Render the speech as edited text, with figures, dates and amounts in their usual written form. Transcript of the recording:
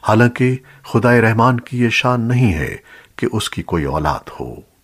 हालांकि खुदाए रहमान की ये शान नहीं है कि उसकी कोई औलाद हो।